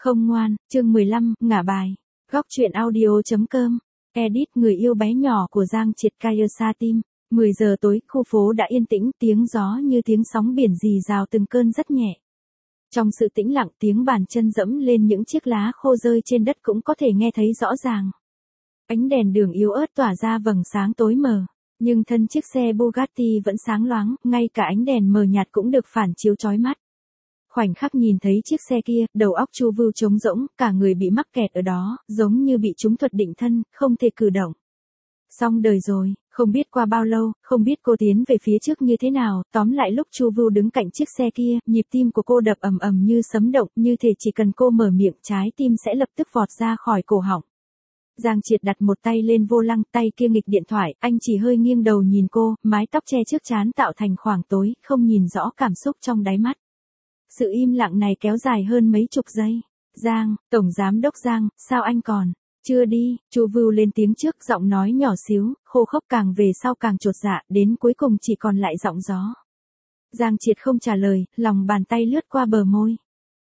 Không ngoan, chương 15, ngả bài. Góc truyện audio.com. Edit người yêu bé nhỏ của Giang Triệt Kaysa Team. 10 giờ tối, khu phố đã yên tĩnh, tiếng gió như tiếng sóng biển rì rào từng cơn rất nhẹ. Trong sự tĩnh lặng, tiếng bàn chân dẫm lên những chiếc lá khô rơi trên đất cũng có thể nghe thấy rõ ràng. Ánh đèn đường yếu ớt tỏa ra vầng sáng tối mờ, nhưng thân chiếc xe Bugatti vẫn sáng loáng, ngay cả ánh đèn mờ nhạt cũng được phản chiếu chói mắt. Khoảnh khắc nhìn thấy chiếc xe kia, đầu óc Chu Vưu trống rỗng, cả người bị mắc kẹt ở đó, giống như bị trúng thuật định thân, không thể cử động. Xong đời rồi, không biết qua bao lâu, không biết cô tiến về phía trước như thế nào, tóm lại lúc Chu Vưu đứng cạnh chiếc xe kia, nhịp tim của cô đập ầm ầm như sấm động, như thể chỉ cần cô mở miệng trái tim sẽ lập tức vọt ra khỏi cổ họng. Giang Triệt đặt một tay lên vô lăng, tay kia nghịch điện thoại, anh chỉ hơi nghiêng đầu nhìn cô, mái tóc che trước trán tạo thành khoảng tối, không nhìn rõ cảm xúc trong đáy mắt. Sự im lặng này kéo dài hơn mấy chục giây. Giang, Tổng Giám đốc Giang, sao anh còn? Chưa đi, Chu Vưu lên tiếng trước, giọng nói nhỏ xíu, khô khốc, càng về sau càng chột dạ, đến cuối cùng chỉ còn lại giọng gió. Giang Triệt không trả lời, lòng bàn tay lướt qua bờ môi.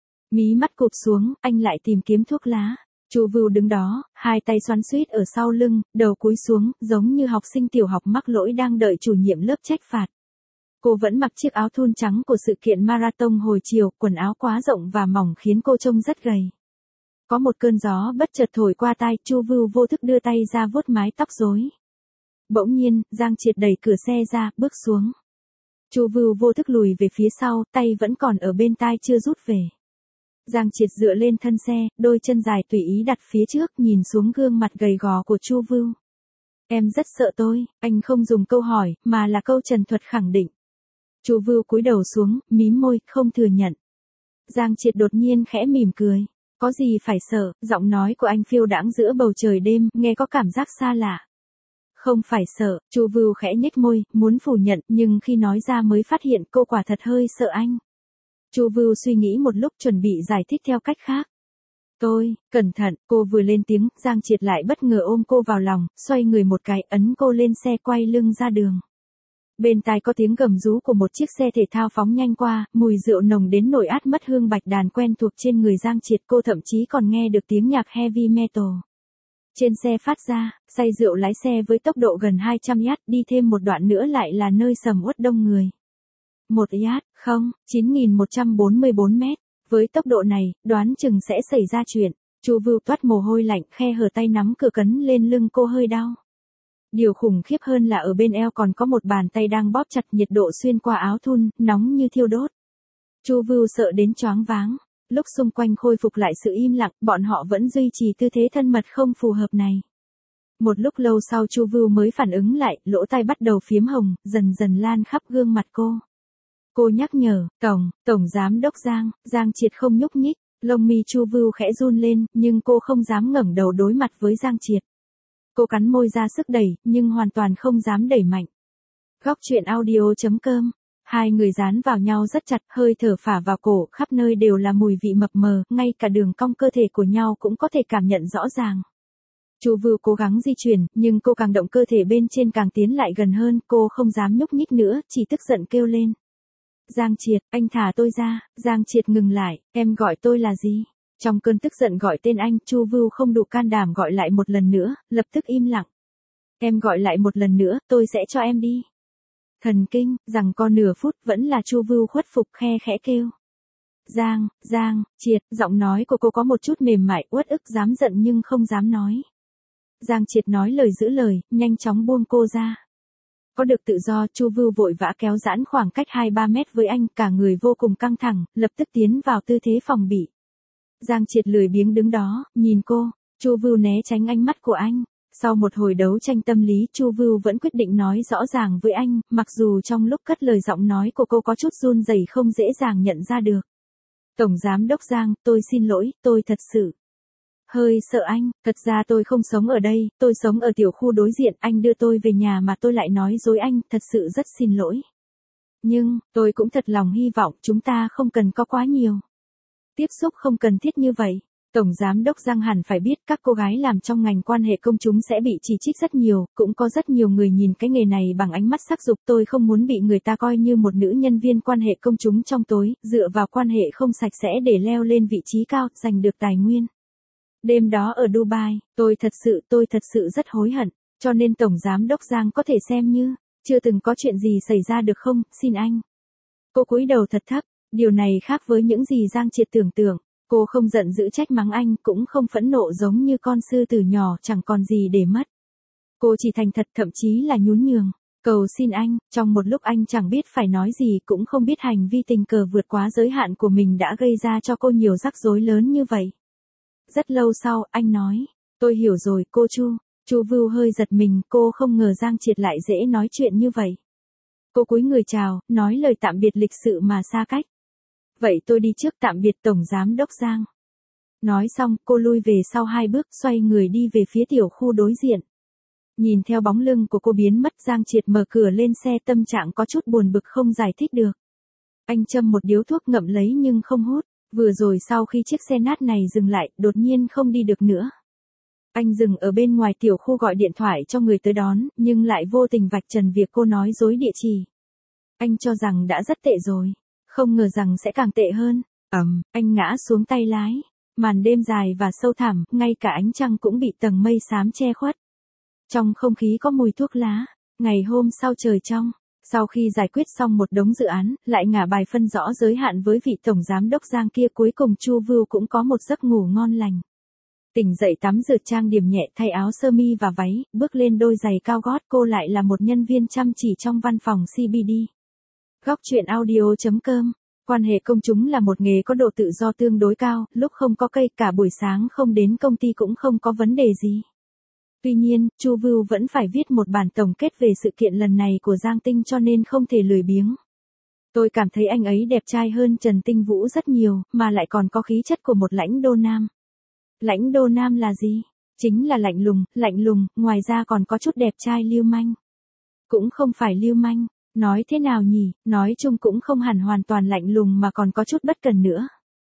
Mí mắt cụp xuống, anh lại tìm kiếm thuốc lá. Chu Vưu đứng đó, hai tay xoắn xuýt ở sau lưng, đầu cúi xuống, giống như học sinh tiểu học mắc lỗi đang đợi chủ nhiệm lớp trách phạt. Cô vẫn mặc chiếc áo thun trắng của sự kiện marathon hồi chiều, quần áo quá rộng và mỏng khiến cô trông rất gầy. Có một cơn gió bất chợt thổi qua tai, Chu Vưu vô thức đưa tay ra vuốt mái tóc rối. Bỗng nhiên, Giang Triệt đẩy cửa xe ra, bước xuống. Chu Vưu vô thức lùi về phía sau, tay vẫn còn ở bên tai chưa rút về. Giang Triệt dựa lên thân xe, đôi chân dài tùy ý đặt phía trước, nhìn xuống gương mặt gầy gò của Chu Vưu. Em rất sợ tôi, anh không dùng câu hỏi, mà là câu trần thuật khẳng định. Chu Vưu cúi đầu xuống, mím môi, không thừa nhận. Giang Triệt đột nhiên khẽ mỉm cười. Có gì phải sợ, giọng nói của anh phiêu đãng giữa bầu trời đêm, nghe có cảm giác xa lạ. Không phải sợ, Chu Vưu khẽ nhếch môi, muốn phủ nhận, nhưng khi nói ra mới phát hiện cô quả thật hơi sợ anh. Chu Vưu suy nghĩ một lúc chuẩn bị giải thích theo cách khác. Cẩn thận, cô vừa lên tiếng, Giang Triệt lại bất ngờ ôm cô vào lòng, xoay người một cái, ấn cô lên xe quay lưng ra đường. Bên tai có tiếng gầm rú của một chiếc xe thể thao phóng nhanh qua, mùi rượu nồng đến nỗi át mất hương bạch đàn quen thuộc trên người Giang Triệt, cô thậm chí còn nghe được tiếng nhạc heavy metal. Trên xe phát ra, say rượu lái xe với tốc độ gần 200 yard, đi thêm một đoạn nữa lại là nơi sầm uất đông người. 9.144 mét. Với tốc độ này, đoán chừng sẽ xảy ra chuyện. Chu Vưu toát mồ hôi lạnh, khe hở tay nắm cửa cấn lên lưng cô hơi đau. Điều khủng khiếp hơn là ở bên eo còn có một bàn tay đang bóp chặt, nhiệt độ xuyên qua áo thun, nóng như thiêu đốt. Chu Vưu sợ đến choáng váng. Lúc xung quanh khôi phục lại sự im lặng, bọn họ vẫn duy trì tư thế thân mật không phù hợp này. Một lúc lâu sau Chu Vưu mới phản ứng lại, lỗ tai bắt đầu phiếm hồng, dần dần lan khắp gương mặt cô. Cô nhắc nhở, Tổng Giám đốc Giang. Giang Triệt không nhúc nhích, lông mi Chu Vưu khẽ run lên, nhưng cô không dám ngẩng đầu đối mặt với Giang Triệt. Cô cắn môi ra sức đẩy, nhưng hoàn toàn không dám đẩy mạnh. Góc truyện audio.com. Hai người dán vào nhau rất chặt, hơi thở phả vào cổ, khắp nơi đều là mùi vị mập mờ, ngay cả đường cong cơ thể của nhau cũng có thể cảm nhận rõ ràng. Chu Vưu cố gắng di chuyển, nhưng cô càng động cơ thể bên trên càng tiến lại gần hơn, cô không dám nhúc nhích nữa, chỉ tức giận kêu lên. Giang Triệt, anh thả tôi ra. Giang Triệt ngừng lại, em gọi tôi là gì? Trong cơn tức giận gọi tên anh, Chu Vưu không đủ can đảm gọi lại một lần nữa, lập tức im lặng. Em gọi lại một lần nữa, tôi sẽ cho em đi. Thần kinh, rằng co nửa phút vẫn là Chu Vưu khuất phục, khe khẽ kêu. Giang Triệt, giọng nói của cô có một chút mềm mại, uất ức, dám giận nhưng không dám nói. Giang Triệt nói lời giữ lời, nhanh chóng buông cô ra. Có được tự do, Chu Vưu vội vã kéo giãn khoảng cách 2-3 mét với anh, cả người vô cùng căng thẳng, lập tức tiến vào tư thế phòng bị. Giang Triệt lười biếng đứng đó, nhìn cô. Chu Vưu né tránh ánh mắt của anh. Sau một hồi đấu tranh tâm lý, Chu Vưu vẫn quyết định nói rõ ràng với anh, mặc dù trong lúc cất lời giọng nói của cô có chút run rẩy không dễ dàng nhận ra được. Tổng Giám đốc Giang, tôi xin lỗi, tôi thật sự hơi sợ anh, thật ra tôi không sống ở đây, tôi sống ở tiểu khu đối diện, anh đưa tôi về nhà mà tôi lại nói dối anh, thật sự rất xin lỗi. Nhưng, tôi cũng thật lòng hy vọng chúng ta không cần có quá nhiều tiếp xúc không cần thiết như vậy. Tổng giám đốc Giang hẳn phải biết các cô gái làm trong ngành quan hệ công chúng sẽ bị chỉ trích rất nhiều, cũng có rất nhiều người nhìn cái nghề này bằng ánh mắt sắc dục. Tôi không muốn bị người ta coi như một nữ nhân viên quan hệ công chúng trong tối, dựa vào quan hệ không sạch sẽ để leo lên vị trí cao, giành được tài nguyên. Đêm đó ở Dubai, tôi thật sự rất hối hận, cho nên Tổng giám đốc Giang có thể xem như, chưa từng có chuyện gì xảy ra được không, xin anh. Cô cúi đầu thật thấp, điều này khác với những gì Giang Triệt tưởng tượng. Cô không giận dữ trách mắng anh, cũng không phẫn nộ giống như con sư tử nhỏ chẳng còn gì để mất. Cô chỉ thành thật, thậm chí là nhún nhường. Cầu xin anh, trong một lúc anh chẳng biết phải nói gì, cũng không biết hành vi tình cờ vượt quá giới hạn của mình đã gây ra cho cô nhiều rắc rối lớn như vậy. Rất lâu sau, anh nói, tôi hiểu rồi cô Chu. Chu Vưu hơi giật mình, cô không ngờ Giang Triệt lại dễ nói chuyện như vậy. Cô cúi người chào, nói lời tạm biệt lịch sự mà xa cách. Vậy tôi đi trước, tạm biệt Tổng giám đốc Giang. Nói xong, cô lui về sau 2 bước, xoay người đi về phía tiểu khu đối diện. Nhìn theo bóng lưng của cô biến mất, Giang Triệt mở cửa lên xe, tâm trạng có chút buồn bực không giải thích được. Anh châm một điếu thuốc ngậm lấy nhưng không hút. Vừa rồi sau khi chiếc xe nát này dừng lại, đột nhiên không đi được nữa. Anh dừng ở bên ngoài tiểu khu gọi điện thoại cho người tới đón, nhưng lại vô tình vạch trần việc cô nói dối địa chỉ. Anh cho rằng đã rất tệ rồi, không ngờ rằng sẽ càng tệ hơn. Anh ngã xuống tay lái. Màn đêm dài và sâu thẳm, ngay cả ánh trăng cũng bị tầng mây xám che khuất. Trong không khí có mùi thuốc lá. Ngày hôm sau trời trong. Sau khi giải quyết xong một đống dự án, lại ngả bài phân rõ giới hạn với vị tổng giám đốc Giang kia, cuối cùng Chu Vưu cũng có một giấc ngủ ngon lành. Tỉnh dậy tắm rửa trang điểm nhẹ, thay áo sơ mi và váy, bước lên đôi giày cao gót, cô lại là một nhân viên chăm chỉ trong văn phòng CBD. Góc truyện audio.com. Quan hệ công chúng là một nghề có độ tự do tương đối cao, lúc không có cây, cả buổi sáng không đến công ty cũng không có vấn đề gì. Tuy nhiên, Chu Vưu vẫn phải viết một bản tổng kết về sự kiện lần này của Giang Tinh, cho nên không thể lười biếng. Tôi cảm thấy anh ấy đẹp trai hơn Trần Tinh Vũ rất nhiều, mà lại còn có khí chất của một lãnh đô nam. Lãnh đô nam là gì? Chính là lạnh lùng, ngoài ra còn có chút đẹp trai lưu manh. Cũng không phải lưu manh, nói thế nào nhỉ, nói chung cũng không hẳn hoàn toàn lạnh lùng mà còn có chút bất cần nữa.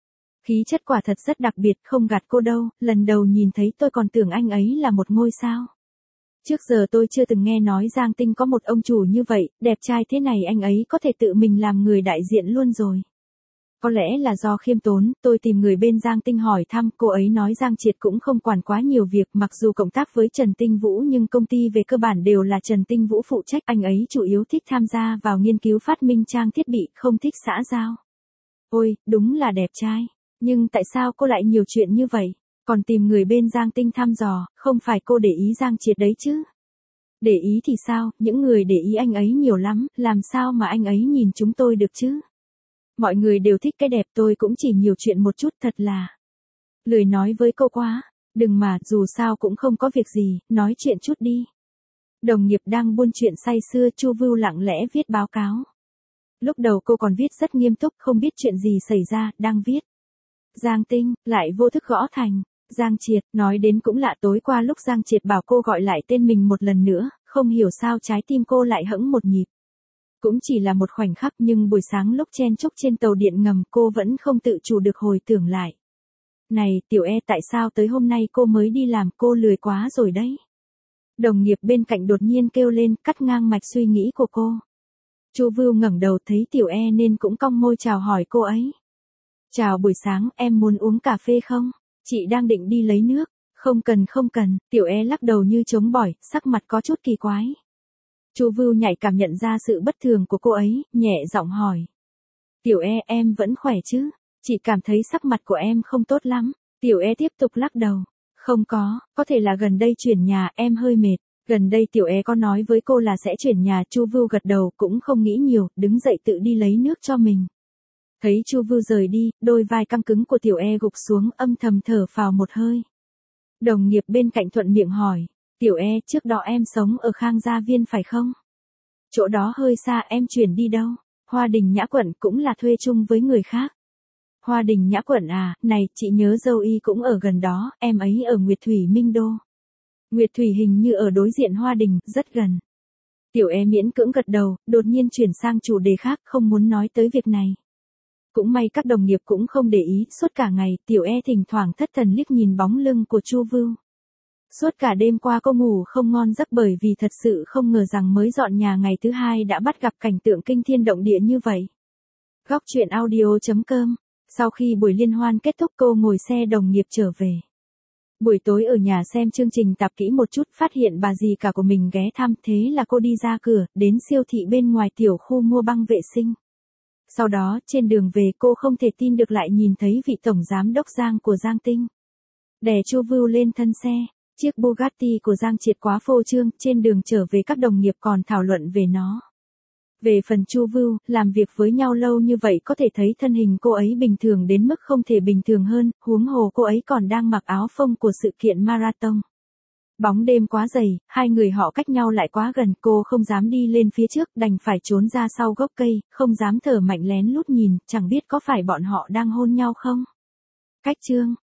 Khí chất quả thật rất đặc biệt, không gạt cô đâu, lần đầu nhìn thấy tôi còn tưởng anh ấy là một ngôi sao. Trước giờ tôi chưa từng nghe nói Giang Tinh có một ông chủ như vậy, đẹp trai thế này anh ấy có thể tự mình làm người đại diện luôn rồi. Có lẽ là do khiêm tốn, tôi tìm người bên Giang Tinh hỏi thăm, cô ấy nói Giang Triệt cũng không quản quá nhiều việc, mặc dù cộng tác với Trần Tinh Vũ nhưng công ty về cơ bản đều là Trần Tinh Vũ phụ trách, anh ấy chủ yếu thích tham gia vào nghiên cứu phát minh trang thiết bị, không thích xã giao. Ôi, đúng là đẹp trai, nhưng tại sao cô lại nhiều chuyện như vậy, còn tìm người bên Giang Tinh thăm dò, không phải cô để ý Giang Triệt đấy chứ? Để ý thì sao, những người để ý anh ấy nhiều lắm, làm sao mà anh ấy nhìn chúng tôi được chứ? Mọi người đều thích cái đẹp, tôi cũng chỉ nhiều chuyện một chút, thật là lười nói với cô quá. Đừng mà, dù sao cũng không có việc gì, nói chuyện chút đi. Đồng nghiệp đang buôn chuyện say sưa, Chu Vưu lặng lẽ viết báo cáo. Lúc đầu cô còn viết rất nghiêm túc, không biết chuyện gì xảy ra, đang viết. Giang Tinh, lại vô thức gõ thành. Giang Triệt, nói đến cũng lạ, tối qua lúc Giang Triệt bảo cô gọi lại tên mình một lần nữa, không hiểu sao trái tim cô lại hững một nhịp. Cũng chỉ là một khoảnh khắc, nhưng buổi sáng lúc chen chúc trên tàu điện ngầm cô vẫn không tự chủ được hồi tưởng lại. Này, Tiểu E, tại sao tới hôm nay cô mới đi làm, cô lười quá rồi đấy. Đồng nghiệp bên cạnh đột nhiên kêu lên, cắt ngang mạch suy nghĩ của cô. Chu Vưu ngẩng đầu thấy Tiểu E nên cũng cong môi chào hỏi cô ấy. Chào buổi sáng, em muốn uống cà phê không? Chị đang định đi lấy nước. Không cần, Tiểu E lắc đầu như chống bỏi, sắc mặt có chút kỳ quái. Chu Vưu nhạy cảm nhận ra sự bất thường của cô ấy, nhẹ giọng hỏi. Tiểu E, em vẫn khỏe chứ? Chị cảm thấy sắc mặt của em không tốt lắm. Tiểu E tiếp tục lắc đầu. Không có thể là gần đây chuyển nhà, em hơi mệt. Gần đây Tiểu E có nói với cô là sẽ chuyển nhà, Chu Vưu gật đầu, cũng không nghĩ nhiều, đứng dậy tự đi lấy nước cho mình. Thấy Chu Vưu rời đi, đôi vai căng cứng của Tiểu E gục xuống, âm thầm thở phào một hơi. Đồng nghiệp bên cạnh thuận miệng hỏi. Tiểu E, trước đó em sống ở Khang Gia Viên phải không? Chỗ đó hơi xa, em chuyển đi đâu? Hoa Đình Nhã Quận, cũng là thuê chung với người khác. Hoa Đình Nhã Quận à, này, chị nhớ dâu y cũng ở gần đó, em ấy ở Nguyệt Thủy Minh Đô. Nguyệt Thủy hình như ở đối diện Hoa Đình, rất gần. Tiểu E miễn cưỡng gật đầu, đột nhiên chuyển sang chủ đề khác, không muốn nói tới việc này. Cũng may các đồng nghiệp cũng không để ý, suốt cả ngày, Tiểu E thỉnh thoảng thất thần liếc nhìn bóng lưng của Chu Vưu. Suốt cả đêm qua cô ngủ không ngon giấc bởi vì thật sự không ngờ rằng mới dọn nhà ngày thứ hai đã bắt gặp cảnh tượng kinh thiên động địa như vậy. Góc truyện audio.com. Sau khi buổi liên hoan kết thúc cô ngồi xe đồng nghiệp trở về. Buổi tối ở nhà xem chương trình tạp kỹ một chút, phát hiện bà dì cả của mình ghé thăm, thế là cô đi ra cửa, đến siêu thị bên ngoài tiểu khu mua băng vệ sinh. Sau đó, trên đường về cô không thể tin được lại nhìn thấy vị tổng giám đốc Giang của Giang Tinh. Đè Chu Vưu lên thân xe, chiếc Bugatti của Giang Triệt quá phô trương, trên đường trở về các đồng nghiệp còn thảo luận về nó. Về phần Chu Vưu, làm việc với nhau lâu như vậy có thể thấy thân hình cô ấy bình thường đến mức không thể bình thường hơn, huống hồ cô ấy còn đang mặc áo phông của sự kiện marathon. Bóng đêm quá dày, hai người họ cách nhau lại quá gần, cô không dám đi lên phía trước, đành phải trốn ra sau gốc cây, không dám thở mạnh lén lút nhìn, chẳng biết có phải bọn họ đang hôn nhau không. Cách chương